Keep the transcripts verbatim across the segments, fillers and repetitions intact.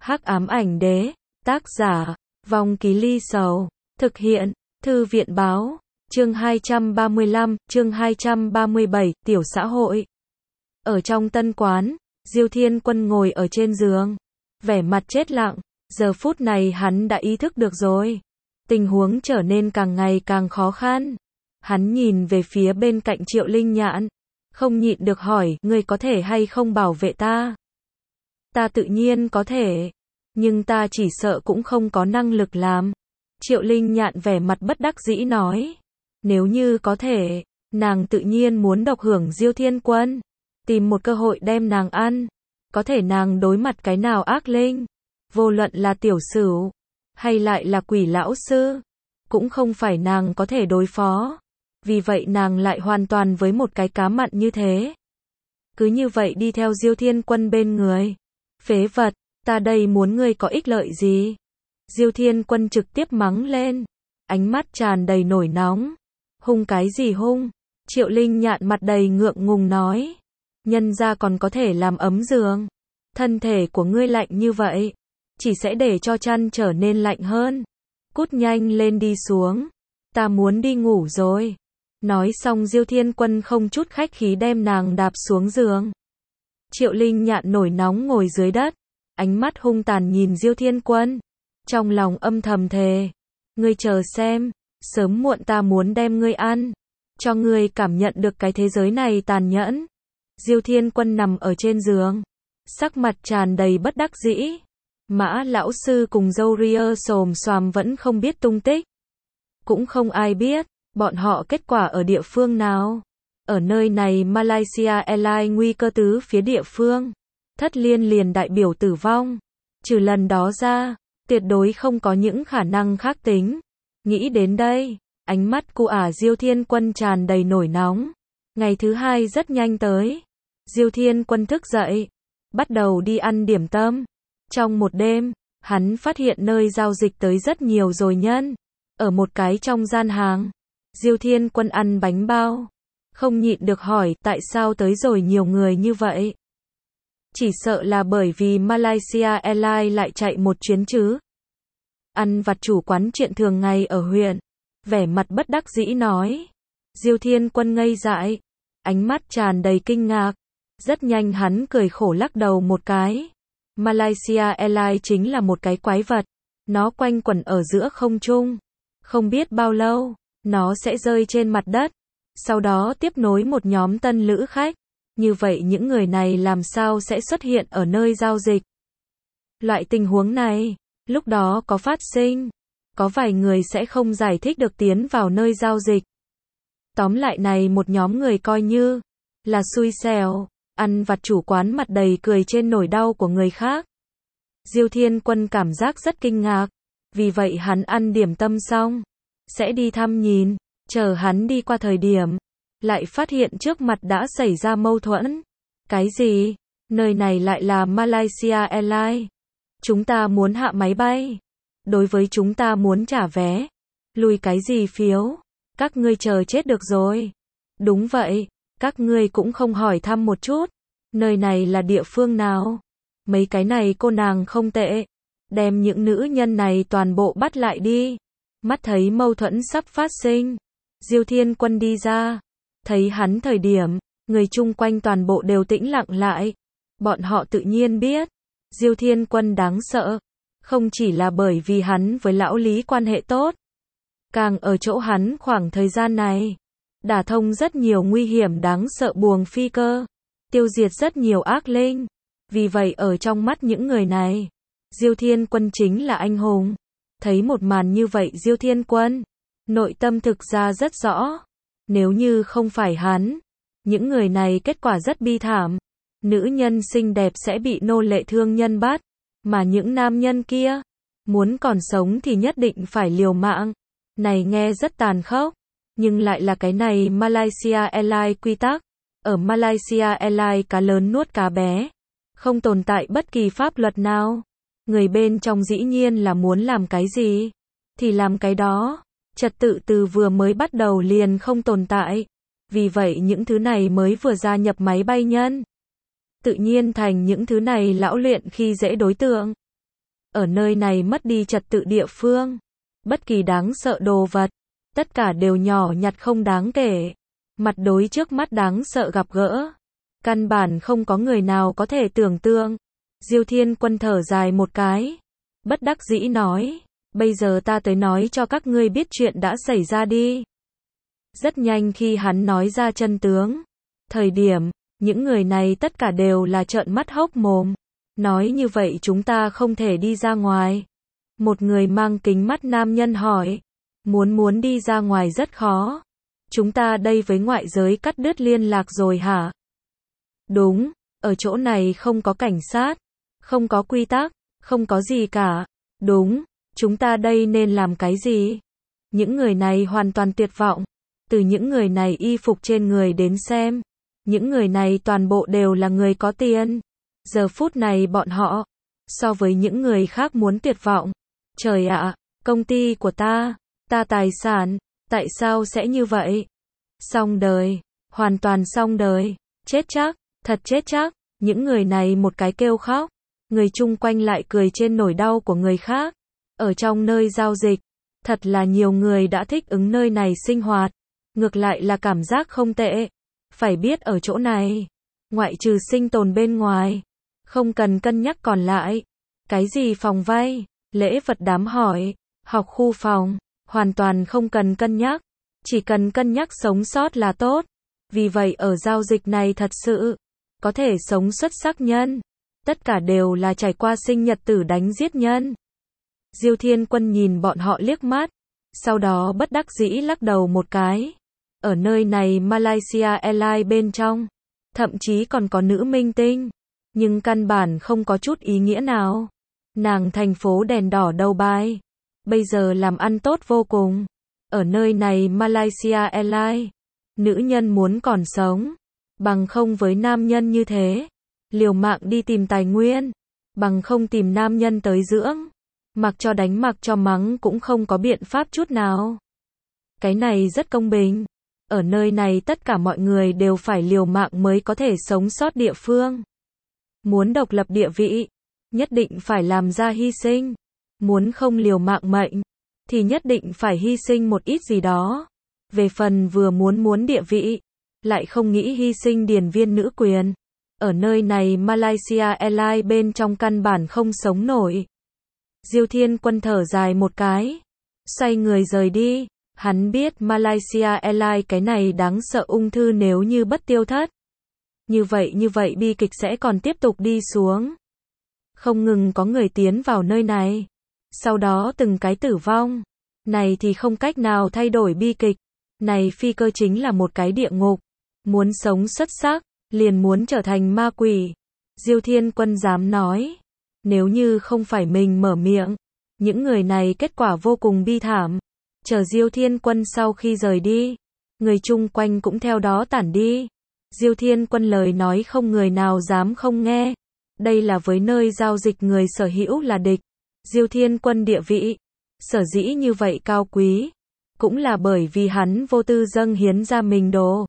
Hắc ám ảnh đế, tác giả, Vong Ký Ly Sầu, thực hiện, Thư viện báo, chương hai trăm ba mươi lăm, chương hai trăm ba mươi bảy, tiểu xã hội. Ở trong tân quán, Diêu Thiên Quân ngồi ở trên giường, vẻ mặt chết lặng, giờ phút này hắn đã ý thức được rồi. Tình huống trở nên càng ngày càng khó khăn. Hắn nhìn về phía bên cạnh Triệu Linh Nhạn, không nhịn được hỏi, ngươi có thể hay không bảo vệ ta? Ta tự nhiên có thể, nhưng ta chỉ sợ cũng không có năng lực làm. Triệu Linh Nhạn vẻ mặt bất đắc dĩ nói, nếu như có thể, nàng tự nhiên muốn độc hưởng Diêu Thiên Quân, tìm một cơ hội đem nàng ăn. Có thể nàng đối mặt cái nào ác linh, vô luận là tiểu sửu, hay lại là quỷ lão sư, cũng không phải nàng có thể đối phó. Vì vậy nàng lại hoàn toàn với một cái cá mặn như thế. Cứ như vậy đi theo Diêu Thiên Quân bên người. Phế vật, ta đây muốn ngươi có ích lợi gì? Diêu Thiên Quân trực tiếp mắng lên, ánh mắt tràn đầy nổi nóng. Hung cái gì hung? Triệu Linh Nhạn mặt đầy ngượng ngùng nói, nhân ra còn có thể làm ấm giường. Thân thể của ngươi lạnh như vậy, chỉ sẽ để cho chăn trở nên lạnh hơn. Cút nhanh lên đi xuống, ta muốn đi ngủ rồi. Nói xong Diêu Thiên Quân không chút khách khí đem nàng đạp xuống giường. Triệu Linh Nhạn nổi nóng ngồi dưới đất, ánh mắt hung tàn nhìn Diêu Thiên Quân, trong lòng âm thầm thề, ngươi chờ xem, sớm muộn ta muốn đem ngươi ăn, cho ngươi cảm nhận được cái thế giới này tàn nhẫn. Diêu Thiên Quân nằm ở trên giường, sắc mặt tràn đầy bất đắc dĩ. Mã lão sư cùng dâu ria xồm xoàm vẫn không biết tung tích, cũng không ai biết bọn họ kết quả ở địa phương nào. Ở nơi này Malaysia Airlines nguy cơ tứ phía địa phương, thất liên liền đại biểu tử vong. Trừ lần đó ra, tuyệt đối không có những khả năng khác tính. Nghĩ đến đây, ánh mắt của ả Diêu Thiên Quân tràn đầy nổi nóng. Ngày thứ hai rất nhanh tới. Diêu Thiên Quân thức dậy, bắt đầu đi ăn điểm tâm. Trong một đêm, hắn phát hiện nơi giao dịch tới rất nhiều rồi nhân. Ở một cái trong gian hàng, Diêu Thiên Quân ăn bánh bao, không nhịn được hỏi tại sao tới rồi nhiều người như vậy. Chỉ sợ là bởi vì Malaysia Airlines lại chạy một chuyến chứ. Ăn vặt chủ quán chuyện thường ngày ở huyện, vẻ mặt bất đắc dĩ nói. Diêu Thiên Quân ngây dại, ánh mắt tràn đầy kinh ngạc. Rất nhanh hắn cười khổ lắc đầu một cái. Malaysia Airlines chính là một cái quái vật, nó quanh quẩn ở giữa không trung, không biết bao lâu, nó sẽ rơi trên mặt đất, sau đó tiếp nối một nhóm tân lữ khách. Như vậy những người này làm sao sẽ xuất hiện ở nơi giao dịch? Loại tình huống này, lúc đó có phát sinh, có vài người sẽ không giải thích được tiến vào nơi giao dịch. Tóm lại này một nhóm người coi như là xui xẻo. Ăn vặt chủ quán mặt đầy cười trên nỗi đau của người khác. Diêu Thiên Quân cảm giác rất kinh ngạc, vì vậy hắn ăn điểm tâm xong, sẽ đi thăm nhìn, chờ hắn đi qua thời điểm, lại phát hiện trước mặt đã xảy ra mâu thuẫn. Cái gì? Nơi này lại là Malaysia Airlines. Chúng ta muốn hạ máy bay. Đối với chúng ta muốn trả vé. Lùi cái gì phiếu? Các ngươi chờ chết được rồi. Đúng vậy. Các ngươi cũng không hỏi thăm một chút, nơi này là địa phương nào? Mấy cái này cô nàng không tệ, đem những nữ nhân này toàn bộ bắt lại đi. Mắt thấy mâu thuẫn sắp phát sinh, Diêu Thiên Quân đi ra, thấy hắn thời điểm, người chung quanh toàn bộ đều tĩnh lặng lại. Bọn họ tự nhiên biết, Diêu Thiên Quân đáng sợ, không chỉ là bởi vì hắn với lão Lý quan hệ tốt, càng ở chỗ hắn khoảng thời gian này đả thông rất nhiều nguy hiểm đáng sợ buồng phi cơ, tiêu diệt rất nhiều ác linh. Vì vậy ở trong mắt những người này, Diêu Thiên Quân chính là anh hùng. Thấy một màn như vậy Diêu Thiên Quân, nội tâm thực ra rất rõ. Nếu như không phải hắn, những người này kết quả rất bi thảm. Nữ nhân xinh đẹp sẽ bị nô lệ thương nhân bắt, mà những nam nhân kia, muốn còn sống thì nhất định phải liều mạng. Này nghe rất tàn khốc. Nhưng lại là cái này Malaysia Airlines quy tắc. Ở Malaysia Airlines cá lớn nuốt cá bé. Không tồn tại bất kỳ pháp luật nào. Người bên trong dĩ nhiên là muốn làm cái gì thì làm cái đó. Trật tự từ vừa mới bắt đầu liền không tồn tại. Vì vậy những thứ này mới vừa gia nhập máy bay nhân, tự nhiên thành những thứ này lão luyện khi dễ đối tượng. ở nơi này mất đi trật tự địa phương. Bất kỳ đáng sợ đồ vật, tất cả đều nhỏ nhặt không đáng kể. Mặt đối trước mắt đáng sợ gặp gỡ, căn bản không có người nào có thể tưởng tượng. Diêu Thiên Quân thở dài một cái, bất đắc dĩ nói, bây giờ ta tới nói cho các ngươi biết chuyện đã xảy ra đi. Rất nhanh khi hắn nói ra chân tướng, thời điểm, những người này tất cả đều là trợn mắt hốc mồm. Nói như vậy chúng ta không thể đi ra ngoài. Một người mang kính mắt nam nhân hỏi, muốn muốn đi ra ngoài rất khó. Chúng ta đây với ngoại giới cắt đứt liên lạc rồi hả? Đúng, ở chỗ này không có cảnh sát, không có quy tắc, không có gì cả. Đúng, chúng ta đây nên làm cái gì? Những người này hoàn toàn tuyệt vọng. Từ những người này y phục trên người đến xem, những người này toàn bộ đều là người có tiền. Giờ phút này bọn họ, so với những người khác muốn tuyệt vọng. Trời ạ, công ty của ta, ta tài sản, tại sao sẽ như vậy? Xong đời, hoàn toàn xong đời, chết chắc, thật chết chắc. Những người này một cái kêu khóc, người chung quanh lại cười trên nỗi đau của người khác. Ở trong nơi giao dịch, thật là nhiều người đã thích ứng nơi này sinh hoạt. Ngược lại là cảm giác không tệ. Phải biết ở chỗ này, ngoại trừ sinh tồn bên ngoài, không cần cân nhắc còn lại. Cái gì phòng vay, lễ vật đám hỏi, học khu phòng, hoàn toàn không cần cân nhắc. Chỉ cần cân nhắc sống sót là tốt. Vì vậy ở giao dịch này thật sự, có thể sống xuất sắc nhân. Tất cả đều là trải qua sinh nhật tử đánh giết nhân. Diêu Thiên Quân nhìn bọn họ liếc mắt, sau đó bất đắc dĩ lắc đầu một cái. Ở nơi này Malaysia Airlines bên trong, thậm chí còn có nữ minh tinh, nhưng căn bản không có chút ý nghĩa nào. Nàng thành phố đèn đỏ đầu bài, bây giờ làm ăn tốt vô cùng. Ở nơi này Malaysia Airlines, nữ nhân muốn còn sống, bằng không với nam nhân như thế, liều mạng đi tìm tài nguyên, bằng không tìm nam nhân tới dưỡng, mặc cho đánh mặc cho mắng cũng không có biện pháp chút nào. Cái này rất công bình. Ở nơi này tất cả mọi người đều phải liều mạng mới có thể sống sót địa phương. Muốn độc lập địa vị, nhất định phải làm ra hy sinh. Muốn không liều mạng mệnh, thì nhất định phải hy sinh một ít gì đó. Về phần vừa muốn muốn địa vị, lại không nghĩ hy sinh điển viên nữ quyền. Ở nơi này Malaysia Airlines bên trong căn bản không sống nổi. Diêu Thiên Quân thở dài một cái, xoay người rời đi. Hắn biết Malaysia Airlines cái này đáng sợ ung thư nếu như bất tiêu thất. Như vậy như vậy bi kịch sẽ còn tiếp tục đi xuống. Không ngừng có người tiến vào nơi này. Sau đó từng cái tử vong. Này thì không cách nào thay đổi bi kịch. Này phi cơ chính là một cái địa ngục. Muốn sống xuất sắc, liền muốn trở thành ma quỷ. Diêu Thiên Quân dám nói. Nếu như không phải mình mở miệng, những người này kết quả vô cùng bi thảm. Chờ Diêu Thiên Quân sau khi rời đi, người chung quanh cũng theo đó tản đi. Diêu Thiên Quân lời nói không người nào dám không nghe. Đây là với nơi giao dịch người sở hữu là địch. Diêu Thiên Quân địa vị, sở dĩ như vậy cao quý, cũng là bởi vì hắn vô tư dâng hiến ra mình đồ.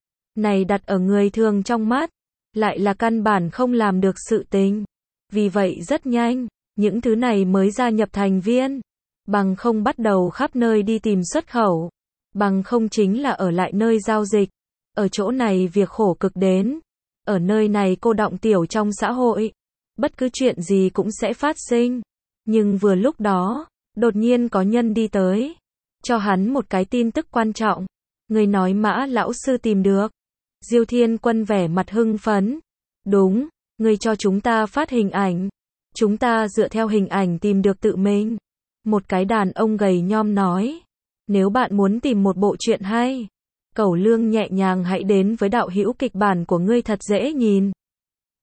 Này đặt ở người thường trong mắt, lại là căn bản không làm được sự tình. Vì vậy rất nhanh, những thứ này mới gia nhập thành viên. Bằng không bắt đầu khắp nơi đi tìm xuất khẩu. Bằng không chính là ở lại nơi giao dịch. Ở chỗ này việc khổ cực đến. Ở nơi này cô đọng tiểu trong xã hội. Bất cứ chuyện gì cũng sẽ phát sinh. Nhưng vừa lúc đó, đột nhiên có nhân đi tới. Cho hắn một cái tin tức quan trọng. Người nói Mã lão sư tìm được. Diêu Thiên Quân vẻ mặt hưng phấn. Đúng, người cho chúng ta phát hình ảnh. Chúng ta dựa theo hình ảnh tìm được tự mình. Một cái đàn ông gầy nhom nói. Nếu bạn muốn tìm một bộ truyện hay, Cẩu Lương nhẹ nhàng hãy đến với đạo hữu kịch bản của ngươi thật dễ nhìn.